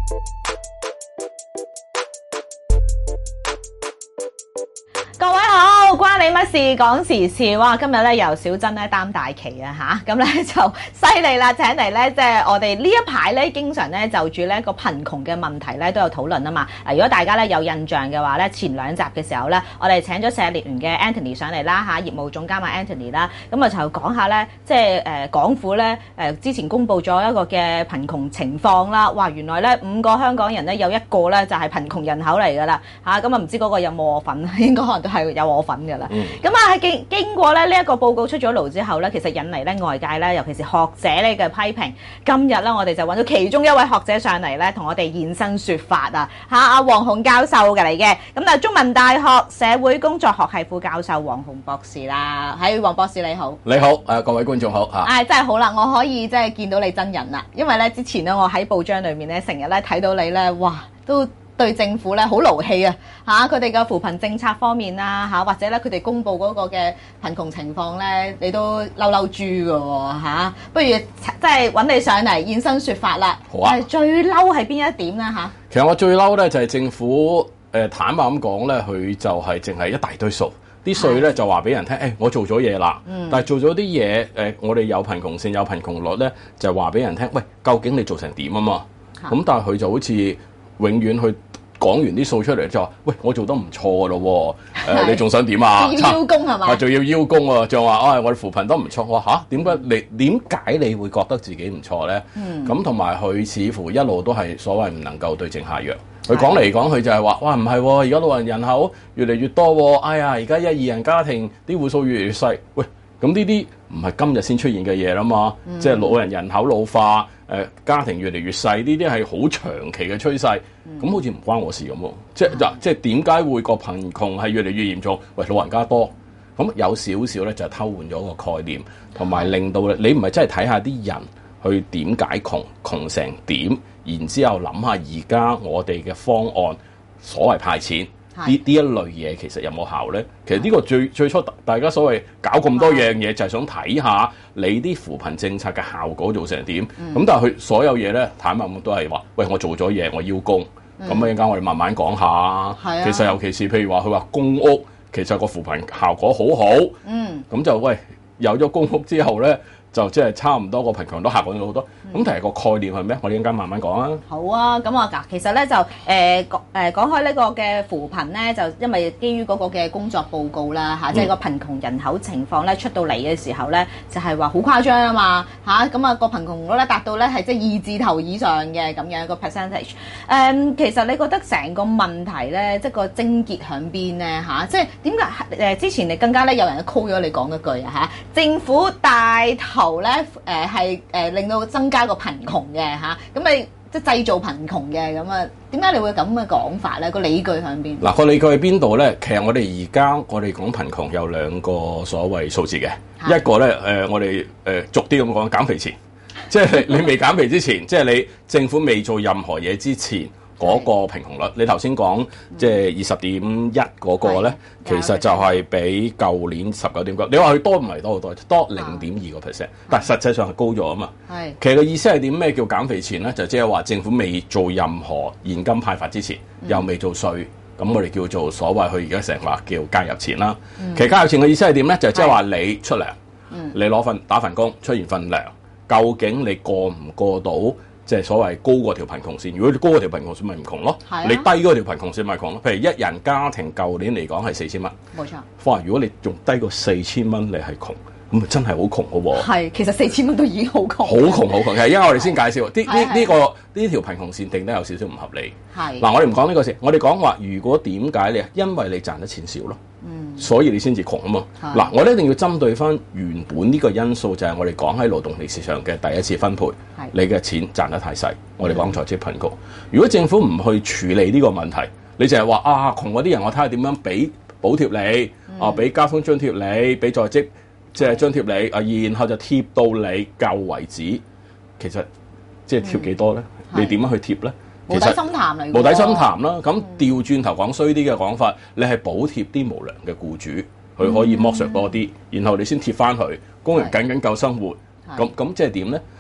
各位好，關你乜事？講時事哇！今日咧由小珍咧擔大旗啊吓，咁咧就犀利啦！請嚟咧即係我哋呢一排咧，經常咧就住呢個貧窮嘅問題咧都有討論啊嘛。嗱，如果大家咧有印象嘅話咧，前兩集嘅時候咧，我哋請咗社聯嘅 Anthony 上嚟啦嚇，業務總監啊 Anthony 啦，咁啊就講下咧，即係港府咧之前公布咗一個嘅貧窮情況啦。哇！原來咧5個香港人咧有1個咧就係貧窮人口嚟㗎啦嚇，咁啊唔知嗰個有冇我份？應該可能都係有我份㗎啦。咁啊喺經過咧呢一個報告出咗爐之後咧，其實引嚟咧外界咧，尤其是學者咧嘅批評。今日咧我哋就揾到其中一位學者上嚟咧，同我哋現身說法啊嚇，阿黃洪教授嘅嚟嘅。咁啊中文大學社會工作學系副教授黃洪博士啦，係黃博士你好。 你好，各位觀眾好嚇。 真係好啦，我可以即係見到你真人啦，因為咧之前咧我喺報章裏面咧成日咧睇到你咧，哇都〜對政府咧好勞氣啊嚇，佢哋嘅扶貧政策方面啦嚇，或者咧佢哋公布嗰個嘅貧窮情況咧，你都嬲豬㗎喎嚇。不如即係揾你上嚟現身說法啦。 好啊。 最嬲係邊一點咧嚇？ 其實我最嬲咧就係政府坦白咁講咧，佢就係淨係一大堆數，啲稅咧就話俾人聽，我做咗嘢啦。但係做咗啲嘢我哋有貧窮線有貧窮率咧，就話俾人聽，喂，究竟你做成點啊嘛？咁但係佢就好似永遠去講完啲數出嚟就話，喂，我做得唔錯㗎咯喎，你仲想點啊？ 要邀功係嘛？ 仲要邀功喎，就話我哋扶貧都唔錯。我話嚇，點解你會覺得自己唔錯咧？咁同埋佢似乎一路都係所謂唔能夠對症下藥。佢講嚟講去就係話，哇唔係喎，而家老人人口越嚟越多喎，哎呀而家1、2人家庭啲戶數越嚟越細。喂，咁呢啲唔係今日先出現嘅嘢啦嘛，即係老人人口老化。家庭越嚟越細，呢啲係好長期嘅趨勢，咁好似唔關我事咁喎。即係點解會個貧窮係越嚟越嚴重？喂，老人家多，咁有少少咧就偷換咗個概念，同埋令到你唔係真係睇下啲人去點解窮成點，然之後諗下而家我哋嘅方案，所謂派錢。呢一類嘢其實有冇效咧？其實呢個最初大家所謂搞咁多樣嘢，就係想睇下你啲扶貧政策嘅效果做成點。咁但係佢所有嘢咧，坦白講都係話，喂，我做咗嘢，我邀功。咁一陣間我哋慢慢講下。其實尤其是譬如話，佢話公屋其實個扶貧效果好好。咁就喂有咗公屋之後咧，就即係差唔多個貧窮都下降咗好多。咁但係個概念係咩？我哋一陣間慢慢講啊。 好啊，咁啊其實咧就講開呢個嘅扶貧咧，就因為基於嗰個嘅工作報告啦嚇，即係個貧窮人口情況咧出到嚟嘅時候咧，就係話好誇張啊嘛嚇，咁啊個貧窮率咧達到咧係即係2字頭以上嘅咁樣個 percentage。其實你覺得成個問題咧，即係個症結喺邊咧嚇？即係點解之前你更加咧有人 call 咗你講一句啊嚇，政府帶頭咧令到增加個貧窮嘅嚇，咁咪即係製造貧窮嘅咁啊？點解你會咁嘅講法咧？個理據喺邊？ 嗱，個理據喺邊度咧？其實我哋而家講貧窮有2個所謂數字嘅，一個咧我哋逐啲咁講減肥前，即係你未減肥之前，即係你政府未做任何嘢之前。嗰個貧窮率，你頭先講即係20.1嗰個咧，其實就係比舊年19.9。你話佢多唔係多好多，多0.2%，但係實際上係高咗啊嘛。其實個意思係點？咩叫減肥前咧？就即係話政府未做任何現金派發之前，又未做稅，咁我哋叫做所謂佢而家成日話叫加入錢啦。其實加入錢嘅意思係點咧？就即係話你出糧，你打份工出現份糧，究竟你過唔過到？即係所謂高過條貧窮線，如果你高過條貧窮線咪唔窮咯，你低嗰條貧窮線咪窮咯。譬如一人家庭舊年嚟講係4000蚊，冇錯。哇！如果你仲低過4000蚊，你係窮，咁真係好窮嘅喎。係，其實4000蚊都已經好窮。好窮好窮，係因為我哋先介紹呢條貧窮線定得有少少唔合理。係嗱，我哋唔講呢個事，我哋講話如果點解你因為你賺得錢少咯。所以你先至窮啊嘛！嗱，我哋一定要針對翻原本呢個因素，就係我哋講喺勞動力市場嘅第一次分配，你嘅錢賺得太細，我哋講在職貧窮。如果政府唔去處理呢個問題，你就係話窮嗰啲人，我睇下點樣俾補貼你，俾交通津貼你，俾在職即係津貼你，然後就貼到你夠為止。其實即係貼幾多咧？你點樣去貼咧？無底深潭嚟，無底深潭啦。咁調轉頭講衰啲嘅講法，你係補貼啲無良嘅僱主，佢可以剝削多啲，然後你先貼翻佢，工人僅夠生活。咁即係點咧？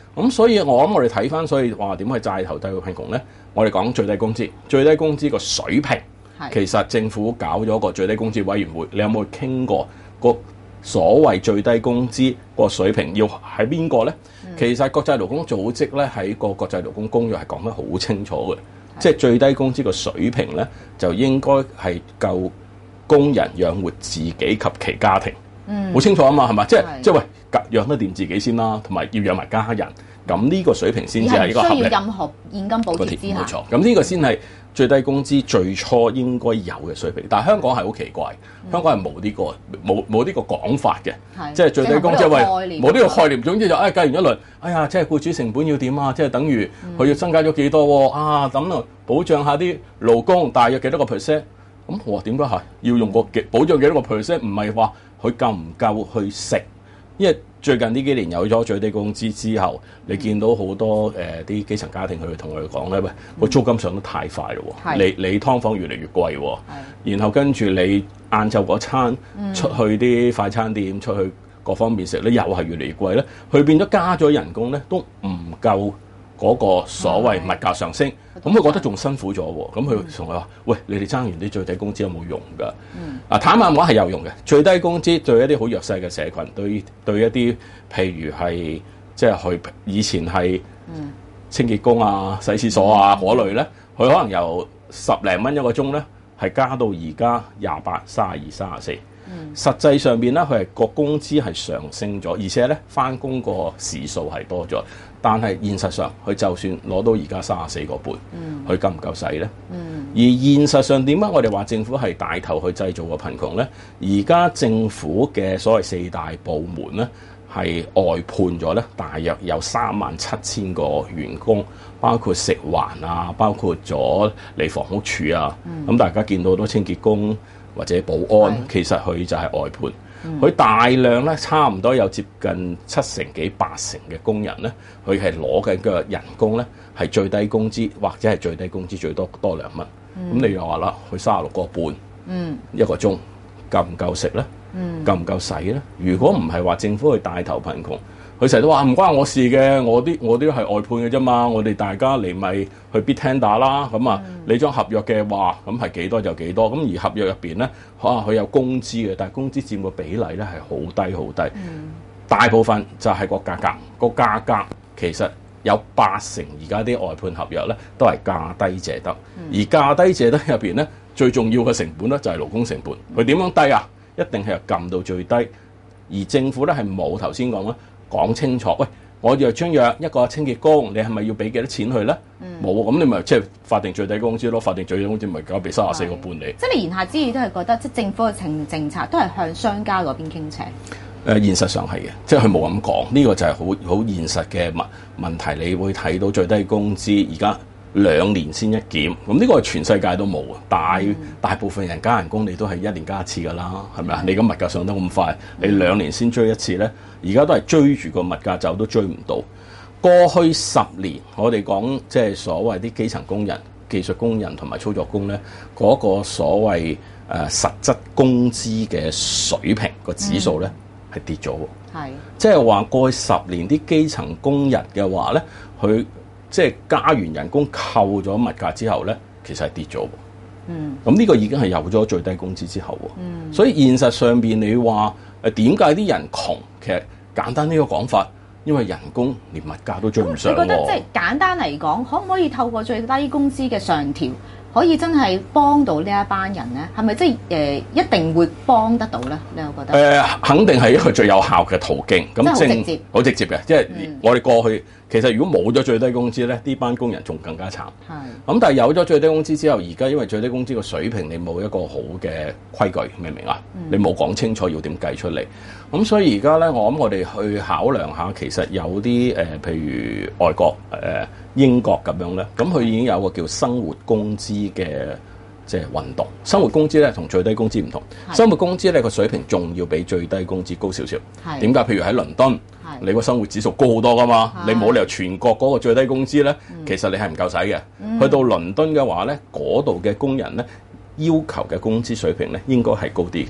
咁所以我諗我哋睇翻，所以話點去債頭低個貧窮咧？我哋講最低工資，最低工資個水平，其實政府搞咗個最低工資委員會，你有冇傾過個所謂最低工資個水平要喺邊個咧？其實國際勞工組織咧喺個國際勞工公約係講得好清楚嘅，即係最低工資個水平咧就應該係夠工人養活自己及其家庭，好清楚啊嘛，係嘛？即係喂，養得掂自己先啦，同埋要養埋家人，咁呢個水平先至係一個合理。 需要任何現金補貼之下， 冇錯。咁呢個先係最低工資最初應該有嘅水平，但係香港係好奇怪，香港係冇呢個講法嘅，即係最低工資喂冇呢個概念。總之就計完一輪，哎呀，即係僱主成本要點啊？即係等於佢要增加咗幾多喎？咁啊保障下啲勞工大約幾多個 percent？咁我話點解係要用個保障幾多個 percent？唔係話佢夠唔夠去食，因為最近呢幾年有咗最低工資之後，你見到好多啲基層家庭佢同佢講咧，喂，個租金上得太快咯喎，你劏房越嚟越貴喎，然後跟住你晏晝嗰餐出去啲快餐店，出去各方面食咧，又係越嚟越貴咧，佢變咗加咗人工咧都唔夠嗰個所謂物價上升，咁佢覺得仲辛苦咗喎，咁佢同佢話：喂，你哋爭完啲最低工資有冇用㗎？坦白講係有用嘅，最低工資對一啲好弱勢嘅社群，對一啲譬如係即係佢以前係清潔工啊、洗廁所啊嗰類咧，佢可能由10零蚊一個鐘咧，係加到而家28、32、34。實際上邊咧，佢係個工資係上升咗，而且咧返工個時數係多咗。但係現實上，佢就算攞到而家34個半，佢夠唔夠使咧？而現實上點解我哋話政府係帶頭去製造個貧窮咧？而家政府嘅所謂4大部門咧，係外判咗咧，大約有37000個員工，包括食環啊，包括咗嚟房屋署啊。咁大家見到好多清潔工或者保安，其實佢就係外判。佢大量咧，差唔多有接近70幾80成嘅工人咧，佢係攞緊嘅人工咧係最低工資或者係最低工資最多2蚊。咁你又話啦，佢36個半一個鐘，夠唔夠食咧？夠唔夠使咧？如果唔係話政府去帶頭貧窮，佢成日都話唔關我事嘅，我啲都係外判嘅啫嘛，我哋大家嚟咪去 bid tender 啦，咁啊你張合約嘅話，咁係幾多就幾多，咁而合約入邊咧，佢有工資嘅，但係工資佔個比例咧係好低好低，大部分就係個價格，個價格其實有80%而家啲外判合約咧都係價低者得，而價低者得入邊咧最重要嘅成本咧就係勞工成本，佢點樣低啊？一定係撳到最低，而政府咧係冇頭先講啦。講清楚，喂，我約將約一個清潔工，你係咪要俾幾多錢去咧？冇，咁你咪即係法定最低工資咯。法定最低工資咪交俾34個半你。 即係你言下之意都係覺得，即係政府嘅政策都係向商家嗰邊傾斜。 現實上係嘅，即係佢冇咁講，呢個就係好現實嘅問題。你會睇到最低工資而家2年先一檢，咁呢個係全世界都冇啊！大部分人加人工，你都係1年加一次㗎啦，係咪啊？你咁物價上得咁快，你2年先追一次咧，而家都係追住個物價走都追唔到。過去10年，我哋講即係所謂啲基層工人、技術工人同埋操作工咧，嗰個所謂實質工資嘅水平個指數咧係跌咗喎。即係話過去10年啲基層工人嘅話咧，佢即係加完人工扣咗物價之後咧，其實係跌咗喎。咁呢個已經係有咗最低工資之後喎。所以現實上邊你話點解啲人窮？其實簡單呢個講法，因為人工連物價都追唔上喎。 你覺得即係簡單嚟講，可唔可以透過最低工資嘅上調，可以真係幫到呢一班人咧？係咪即係一定會幫得到咧？你又覺得？ 肯定係一個最有效嘅途徑。咁好直接嘅，即係我哋過去其實如果冇咗最低工資咧，呢班工人仲更加慘。咁但係有咗最低工資之後，而家因為最低工資個水平你冇一個好嘅規矩，明唔明啊？你冇講清楚要點計出嚟。咁所以而家咧，我諗我哋去考量下，其實有啲譬如外國英國咁樣咧，咁佢已經有個叫生活工資嘅即係運動。生活工資咧同最低工資唔同，生活工資咧個水平仲要比最低工資高少少。點解？譬如喺倫敦，你個生活指數高好多噶嘛，你冇理由全國嗰個最低工資咧，其實你係唔夠使嘅。去到倫敦嘅話咧，嗰度嘅工人咧要求嘅工資水平咧應該係高啲。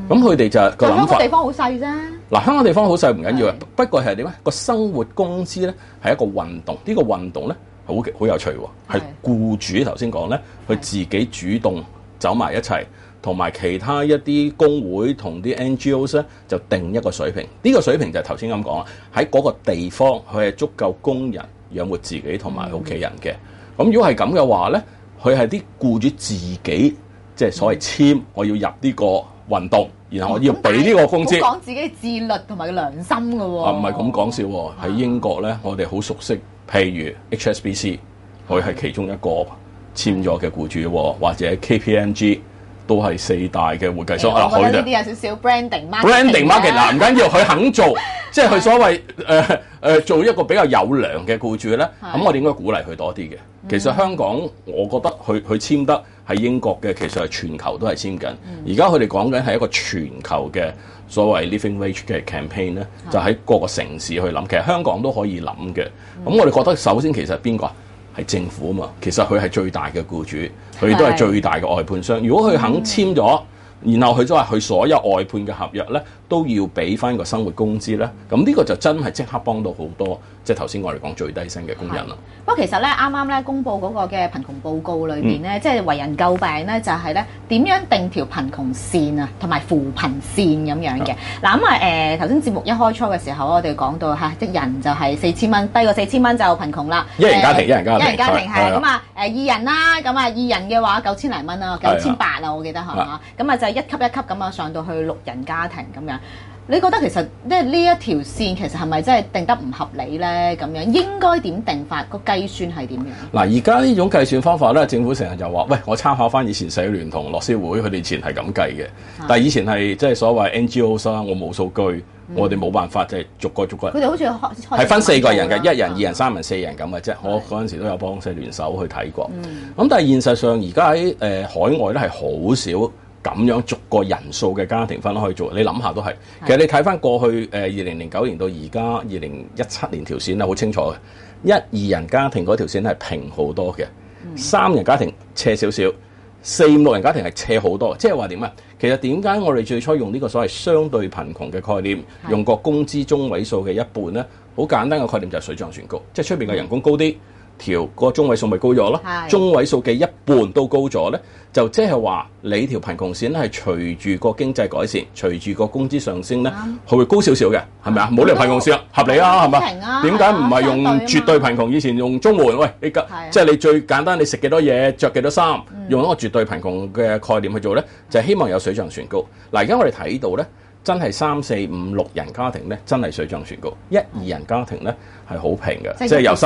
咁佢哋就個諗法。 香港地方好細啫。 嗱，香港地方好細唔緊要啊，不過係點咧？個生活工資咧係一個運動，呢個運動咧好有趣喎，係僱主頭先講咧，佢自己主動走埋一齊，同埋其他一啲工會同啲 NGOs 咧就定一個水平。呢個水平就係頭先咁講啦，喺嗰個地方佢係足夠工人養活自己同埋屋企人嘅。咁如果係咁嘅話咧，佢係啲僱主自己即係所謂簽，我要入呢個運動，然後我要俾呢個工資。 講自己自律同埋良心㗎喎。 唔係咁講笑喎，喺英國咧，我哋好熟悉，譬如 HSBC，佢係其中一個簽咗嘅僱主喎，或者 KPMG 都係4大嘅會計所。 我覺得呢啲有少少 branding market 嗱，唔緊要，佢肯做，即係佢所謂做一個比較有良嘅僱主咧，咁我哋應該鼓勵佢多啲嘅。其實香港，我覺得佢簽得喺英國嘅，其實係全球都係簽緊。而家佢哋講緊係一個全球嘅所謂 living wage 嘅 campaign 咧，就喺各個城市去諗。其實香港都可以諗嘅。咁我哋覺得首先其實邊個係政府啊嘛？其實佢係最大嘅僱主，佢都係最大嘅外判商。如果佢肯簽咗，然後佢都話佢所有外判嘅合約咧都要俾翻個生活工資咧，咁呢個就真係即刻幫到好多，即係頭先我哋講最低薪嘅工人啦。 不過其實咧，啱啱咧公佈嗰個嘅貧窮報告裏邊咧，即係為人詬病咧，就係咧點樣定條貧窮線啊，同埋扶貧線咁樣嘅。嗱咁啊頭先節目一開初嘅時候，我哋講到嚇，即人就係4000蚊，低過4000蚊就貧窮啦。 一人家庭，一人家庭係咁啊二人啦，咁啊二人嘅話9000零蚊啊，9800啊，我記得係嘛？咁啊就一級一級咁啊上到去6人家庭咁樣。你覺得其實即係呢一條線其實係咪真係定得唔合理咧？咁樣應該點定法？個計算係點樣？ 嗱，而家呢種計算方法咧，政府成日就話：喂，我參考翻以前社聯同樂施會，佢哋以前係咁計嘅。但係以前係即係所謂 NGO 啦，我冇數據，我哋冇辦法即係逐個。佢哋好似係分4個人嘅，1人、2人、3人、4人咁嘅啫。我嗰陣時都有幫社聯手去睇過。咁但係現實上而家喺海外咧係好少。咁樣逐個人數嘅家庭分開去做，你諗下都係。其實你睇翻過去2009年到而家2017年條線咧，好清楚嘅。1、2人家庭嗰條線係平好多嘅，3人家庭斜少少，4、5、6人家庭係斜好多。即係話點啊？其實點解我哋最初用呢個所謂相對貧窮嘅概念，用個工資中位數嘅一半咧？好簡單嘅概念就係水漲船高，即係出邊嘅人工高啲。條個中位數咪高咗咯，中位數嘅一半都高咗咧，就即係話你條貧窮線咧係隨住個經濟改善，隨住個工資上升咧，佢會高少少嘅，係咪啊？冇理由貧窮線合理啊，係咪？點解唔係用絕對貧窮？以前用綜援，喂，你即係你最簡單，你食幾多嘢，着幾多衫，用一個絕對貧窮嘅概念去做咧，就係希望有水漲船高。嗱，而家我哋睇到咧。真係3、4、5、6人家庭咧，真係水漲船高。1、2人家庭咧係好平嘅，即係由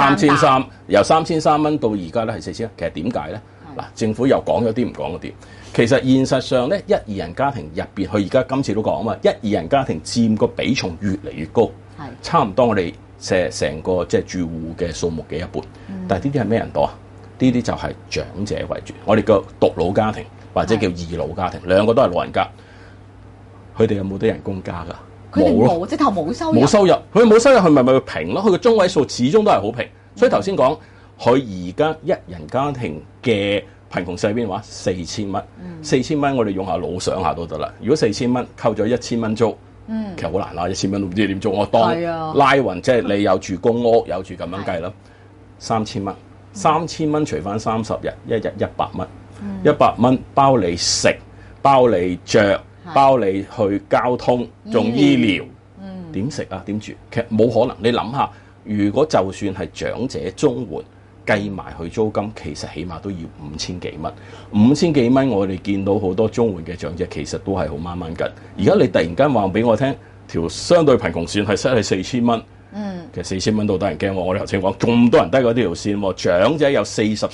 3300蚊到而家咧係4000。其實點解咧？嗱，政府又講咗啲唔講嗰啲。其實現實上咧，1、2人家庭入邊，佢而家今次都講啊嘛，1、2人家庭佔個比重越嚟越高，差唔多我哋成個即係住戶嘅數目嘅一半。但係呢啲係咩人多啊？呢啲就係長者為主，我哋叫獨老家庭或者叫二老家庭，兩個都係老人家。佢哋有冇啲人工加㗎？冇咯， 直頭冇收入。 冇收入，佢冇收入，佢咪平咯？佢個中位數始終都係好平。所以頭先講，佢而家1人家庭嘅貧窮線邊話4000蚊，4000蚊我哋用下腦想下都得啦。如果4000蚊扣咗1000蚊租，其實好難啦，1000蚊都唔知點租。我當拉勻，即係你有住公屋，有住咁樣計啦，3000蚊，3000蚊除翻30日，一日100蚊，100蚊包你食，包你着。包你去交通，仲醫療，點食啊？點住？其實冇可能。你諗下，如果就算係長者綜援計埋去租金，其實起碼都要5000幾蚊。5000幾蚊，我哋見到好多綜援嘅長者其實都係好掹掹緊。而家你突然間話俾我聽，條相對貧窮線係7係4000蚊。其實4000蚊都得人驚喎。我哋頭先講咁多人低過呢條線，長者有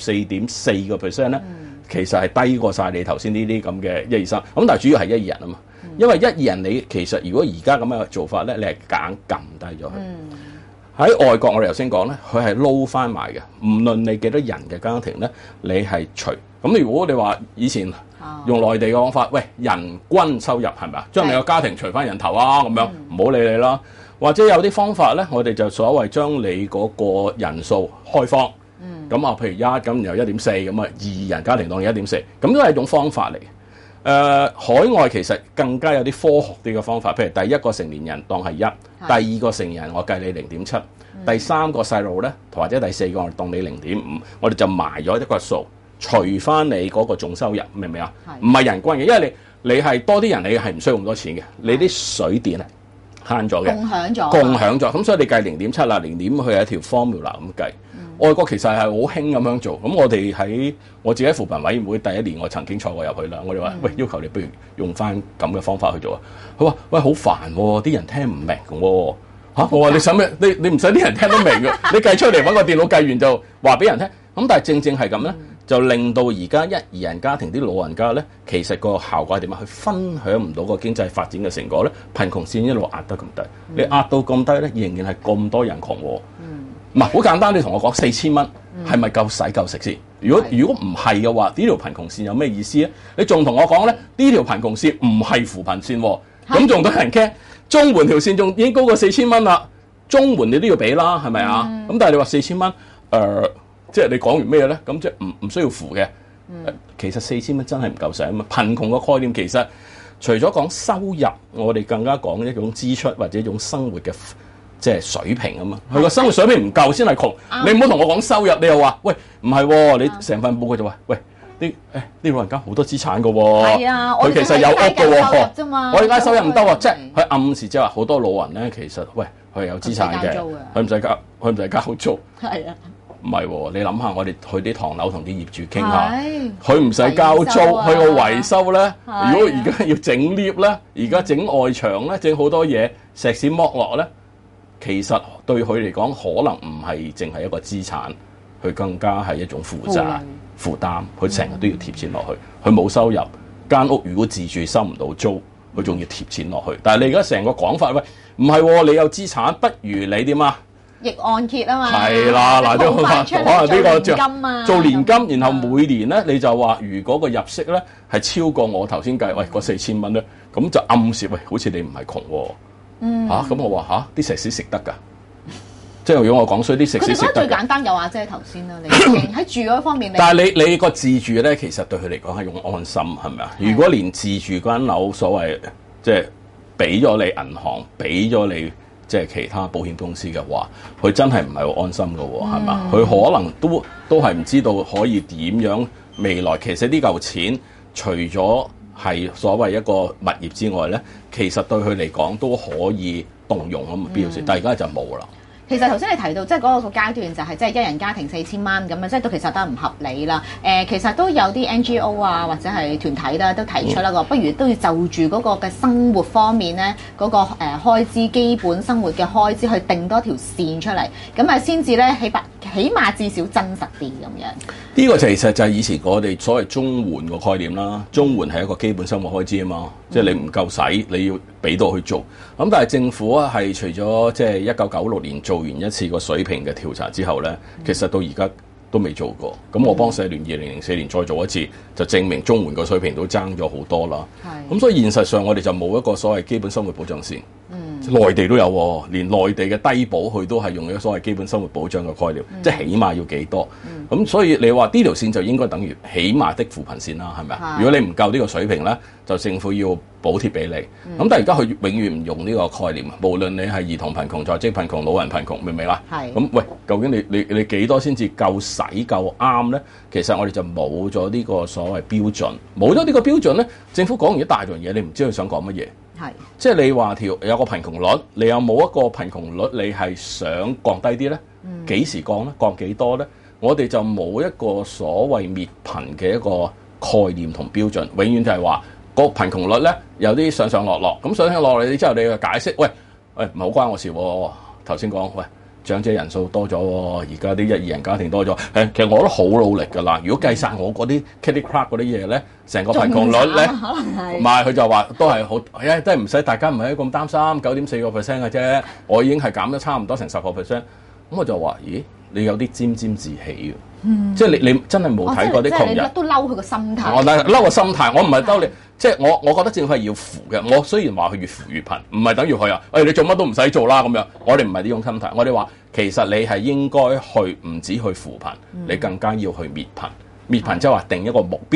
44.4% 咧。其實係低過晒你頭先呢啲咁嘅1、2、3，咁但係主要係1、2人啊嘛，因為1、2人你其實如果而家咁嘅做法咧，你係夾硬撳低咗佢。喺外國我哋頭先講咧，佢係撈翻埋嘅，唔論你幾多人嘅家庭咧，你係除。咁如果你話以前用內地嘅講法，喂，人均收入係咪啊？將你個家庭除翻人頭啊，咁樣唔好理你啦。或者有啲方法咧，我哋就所謂將你嗰個人數開方。咁啊，譬如1咁，然後1.4咁啊，2人家庭當然1.4，咁都係一種方法嚟。 海外其實更加有啲科學啲嘅方法，譬如第一個成年人當係1，第二個成年人我計你0.7，第三個細路咧，或者第四個我當你0.5，我哋就埋咗一個數，除翻你嗰個總收入，明唔明啊？唔係人均嘅，因為你係多啲人，你係唔需要咁多錢嘅，你啲水電咧慳咗嘅，共享咗，咁所以你計0.7啦，0.5佢係一條 formula 咁計。外國其實係好興咁樣做，咁我自己喺扶貧委員會第一年，我曾經坐過入去啦。我哋話：喂，要求你不如用翻咁嘅方法去做啊！佢話：喂，好煩喎，啲人聽唔明喎。我話你使咩？你唔使啲人聽得明嘅，你計出嚟揾個電腦計完就話俾人聽。咁但係正係咁咧，就令到而家1、2人家庭啲老人家咧，其實個效果係點啊？佢分享唔到個經濟發展嘅成果咧，貧窮線一路壓得咁低。你壓到咁低咧，仍然係咁多人窮喎。唔係好簡單，你同我講4000蚊係咪夠使夠食先？如果唔係嘅話，呢條貧窮線有咩意思咧？你仲同我講咧，呢條貧窮線唔係扶貧線喎，咁仲多人驚？綜援條線仲已經高過4000蚊啦，綜援你都要俾啦，係咪啊？咁但係你話4000蚊，即係你講完咩咧？咁即係唔需要扶嘅。其實4000蚊真係唔夠使啊嘛！貧窮嘅概念其實除咗講收入，我哋更加講一種支出或者一種生活嘅。即係水平啊嘛，佢個生活水平唔夠先係窮。你唔好同我講收入，你又話喂唔係喎，你成份報告就話喂啲老人家好多資產㗎喎，佢其實有屋㗎喎，我而家收入唔得喎，即係佢暗示即係話好多老人咧，其實喂佢係有資產嘅，佢唔使交租。係啊，唔係喎，你諗下，我哋去啲唐樓同啲業主傾下，佢唔使交租，佢個維修咧，如果而家要整 lift 咧，而家整外牆咧，整好多嘢，石屎剝落咧。其實對佢嚟講，可能唔係淨係一個資產，佢更加係一種負擔。佢成日都要貼錢落去，佢冇收入，間屋如果自住收唔到租，佢仲要貼錢落去。但係你而家成個講法，喂，唔係喎，你有資產，不如你點啊？ 逆按揭啊嘛。係啦，嗱，都可能呢個做年金，然後每年咧你就話，如果個入息咧係超過我頭先計，喂，嗰4000蚊咧，咁就暗示喂，好似你唔係窮喎。咁我話啲食屎食得㗎，即係如果我講衰啲食屎食得。佢哋覺得最簡單有阿姐頭先啦，你喺住嗰方面。但係你個自住咧，其實對佢嚟講係用安心，係咪啊？如果連自住間樓所謂即係俾咗你銀行，俾咗你即係其他保險公司嘅話，佢真係唔係好安心㗎喎，係嘛？佢可能都係唔知道可以點樣未來。其實呢嚿錢除咗係所謂一個物業之外咧，其實對佢嚟講都可以動用咁嘅必要性，但係而家就冇啦。 其實頭先你提到即係嗰個階段就係即係一人家庭4000蚊咁樣，即係都其實都唔合理啦。其實都有啲 NGO 啊或者係團體啦都提出啦個，不如都要就住嗰個嘅生活方面咧，嗰個開支基本生活嘅開支去定多條線出嚟，咁啊先至咧起碼至少真實啲咁樣。呢個其實就係以前我哋所謂綜援個概念啦。綜援係一個基本生活開支啊嘛，即係你唔夠使，你要俾到去做。咁但係政府啊係除咗即係1996年做完一次個水平嘅調查之後咧，其實到而家都未做過。咁我幫社聯2004年再做一次，就證明綜援個水平都爭咗好多啦。咁所以現實上我哋就冇一個所謂基本生活保障線。內地都有喎，連內地嘅低保佢都係用一個所謂基本生活保障嘅概念，即係起碼要幾多。咁所以你話呢條線就應該等於起碼的扶貧線啦，係咪啊？如果你唔夠呢個水平咧，就政府要補貼俾你。咁但係而家佢永遠唔用呢個概念，無論你係兒童貧窮、在職貧窮、老人貧窮，明唔明啊？咁喂，究竟你幾多先至夠使夠啱咧？其實我哋就冇咗呢個所謂標準，冇咗呢個標準咧，政府講完一大樣嘢，你唔知佢想講乜嘢。即係你話有個貧窮率，你有冇一個貧窮率？你係想降低啲咧？幾時降咧？降幾多咧？我哋就冇一個所謂滅貧嘅一個概念同標準，永遠就係話個貧窮率咧有啲上上落落，咁上上落落之後你嘅解釋，喂唔係好關我事喎。頭先講喂。長者人數多咗喎，而家啲1、2人家庭多咗。其實我都好努力㗎啦。如果計晒我嗰啲 kitty crap 嗰啲嘢咧，成個貧窮率咧，唔係佢就話都係好，都係唔使大家唔係咁擔心，9.4% 嘅啫。我已經係減咗差唔多成10%。咁我就話：咦，你有啲沾沾自喜㗎。即係你真係冇睇過啲窮人。你都嬲佢個心態。我嬲個心態，我唔係嬲你。即係我覺得政府係要扶嘅。我雖然話佢越扶越貧，唔係等於佢啊。你做乜都唔使做啦咁樣。我哋唔係呢種心態。我哋話其實你係應該去唔止去扶貧，你更加要去滅貧。滅貧即係話定一個目標，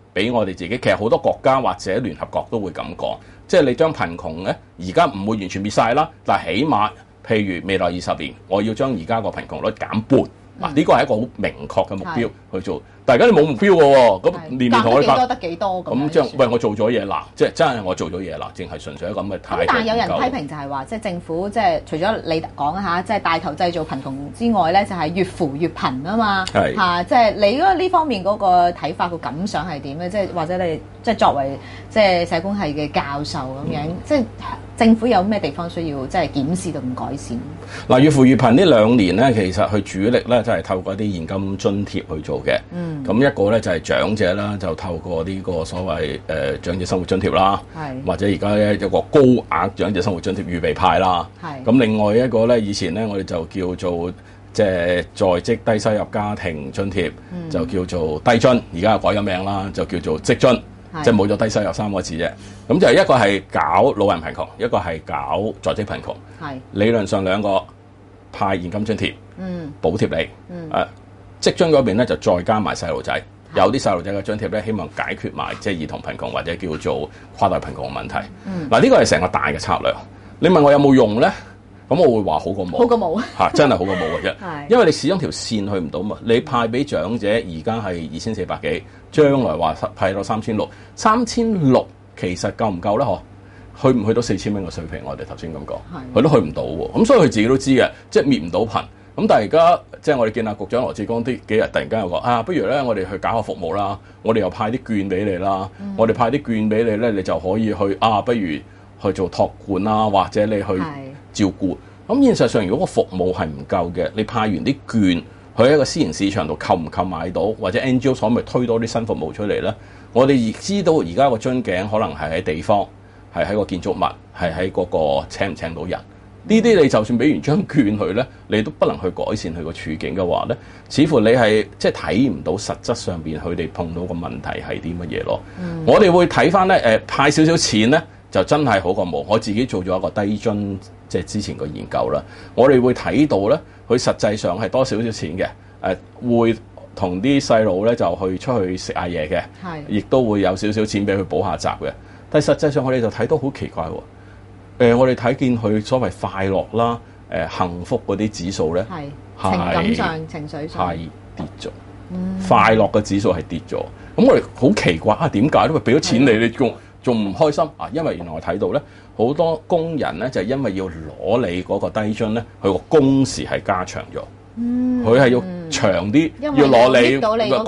俾我哋自己。其實好多國家或者聯合國都會咁講，即係你將貧窮咧，而家唔會完全滅晒啦，但係起碼譬如未來20年，我要將而家個貧窮率減半。嗱，呢個係一個好明確嘅目標去做，但係而家你冇目標嘅喎，咁年年同我哋減得幾多咁將喂我做咗嘢啦，即係真係我做咗嘢啦，淨係純粹一個咁嘅態度。 但係有人批評就係話，即係政府即係除咗你講下，即係帶頭製造貧窮之外咧，就係越扶越貧啊嘛。係嚇，即係你呢方面嗰個睇法個感想係點咧？即係或者你即係作為即係社工系嘅教授咁樣，即係政府有咩地方需要即係檢視同改善？ 嗱，越扶越貧呢2年咧，其實佢主力咧就係透過啲現金津貼去做嘅。咁一個咧就係長者啦，就透過呢個所謂長者生活津貼啦，或者而家咧有個高額長者生活津貼預備派啦。咁另外一個咧，以前咧我哋就叫做即係在職低收入家庭津貼，就叫做低津，而家改咗名啦，就叫做職津。即係冇咗低收入3個字啫，咁就一個係搞老人貧窮，一個係搞在職貧窮。理論上2個派現金津貼，補貼你。職津嗰邊咧就再加埋細路仔，有啲細路仔嘅津貼咧，希望解決埋即係兒童貧窮或者叫做跨代貧窮嘅問題。嗱，呢個係成個大嘅策略。你問我有冇用咧？咁我會話好過冇， 好過冇嚇，真係好過冇嘅啫。因為你始終條線去唔到嘛。你派俾長者而家係2400幾，將來話派到3600，3600其實夠唔夠咧？去唔去到4000蚊嘅水平？我哋頭先咁講，佢都去唔到喎。咁所以佢自己都知嘅，即係滅唔到貧。咁但係而家即係我哋見阿局長羅致光啲幾日突然間又講不如咧我哋去搞下服務啦，我哋又派啲券俾你啦，我哋派啲券俾你咧，你就可以去不如去做託管啦，或者你去照顧。咁現實上，如果個服務係唔夠嘅，你派完啲券去一個私人市場度購唔購買到，或者 NGO 所咪推多啲新服務出嚟咧？我哋亦知道而家個樽頸可能係喺地方，係喺個建築物，係喺嗰個請唔請到人。呢啲你就算俾完張券佢咧，你都不能去改善佢個處境嘅話咧，似乎你係即係睇唔到實質上邊佢哋碰到個問題係啲乜嘢咯。我哋會睇翻咧派少少錢咧，就真係好過冇。我自己做咗一個低津，即係之前個研究啦，我哋會睇到咧，佢實際上係多少錢嘅，會同啲細路咧就去出去食下嘢嘅，亦都會有少少錢俾佢補下習嘅。但係實際上我哋就睇到好奇怪喎。我哋睇見佢所謂快樂啦、幸福嗰啲指數咧， 情感上、情緒上係跌咗。快樂嘅指數係跌咗。咁我哋好奇怪點解？因為俾咗錢你仲唔開心啊？因為原來我睇到咧，好多工人咧就係因為要攞你嗰個低津咧，佢個工時係加長咗。佢係要長啲，要攞你個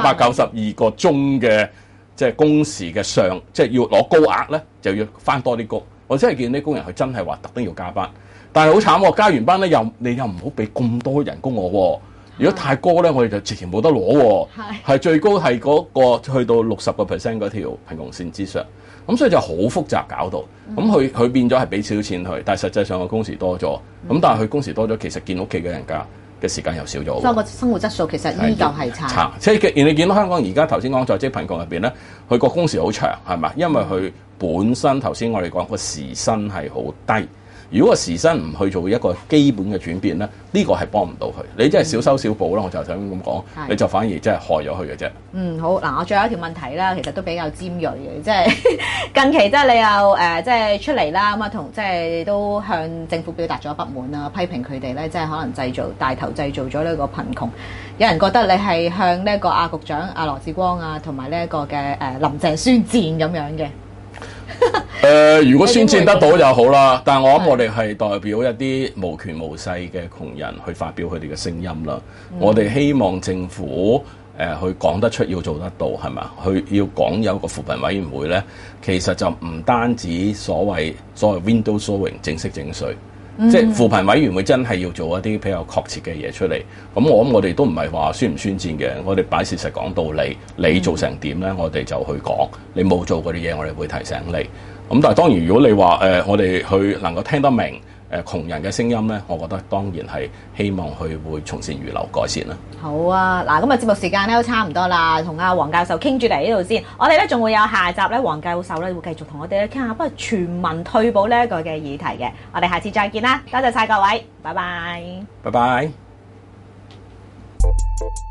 192個鐘嘅即係工時嘅上，即係要攞高額咧，就要翻多啲工。我真係見啲工人佢真係話特登要加班，但係好慘喎！加完班咧你又唔好俾咁多人工我喎。如果太高咧，我哋就直情冇得攞喎。係最高係嗰個去到60% 嗰條貧窮線之上。咁所以就好複雜搞到。咁佢變咗係俾少少錢佢，但係實際上個工時多咗。咁但係佢工時多咗，其實見屋企嘅人家嘅時間又少咗。 所以個生活質素其實依舊係差。 即係你見到香港而家頭先講在職貧窮入邊咧，佢個工時好長係咪？因為佢本身頭先我哋講個時薪係好低。如果個時薪唔去做一個基本嘅轉變咧，呢個係幫唔到佢。你真係小修小補啦，我就想咁講，你就反而真係害咗佢嘅啫。 好嗱，我最後一條問題啦，其實都比較尖鋭嘅，即係近期即係你又即係出嚟啦，咁啊同即係都向政府表達咗不滿啦，批評佢哋咧，即係可能帶頭製造咗呢個貧窮。有人覺得你係向呢一個局長羅致光同埋呢一個嘅林鄭宣戰咁樣嘅。 如果宣戰得到就好啦，但係我諗我哋係代表一啲無權無勢嘅窮人去發表佢哋嘅聲音啦。我哋希望政府去講得出，要做得到，係咪？佢要講有個扶貧委員會咧，其實就唔單止所謂 window showing 正式整水。即係扶貧委員會真係要做一啲比較確切嘅嘢出嚟。咁我諗我哋都唔係話宣唔宣戰嘅，我哋擺事實講道理。你做成點咧，我哋就去講。你冇做嗰啲嘢，我哋會提醒你。咁但係當然，如果你話我哋去能夠聽得明窮人嘅聲音咧，我覺得當然係希望佢會從善如流改善啦。好啊，嗱，咁啊節目時間咧都差唔多啦，同阿黃教授傾住嚟呢度先。我哋咧仲會有下集咧，黃教授咧會繼續同我哋咧傾下不過全民退保呢一個嘅議題嘅。我哋下次再見啦，多謝晒各位，拜拜。 拜拜。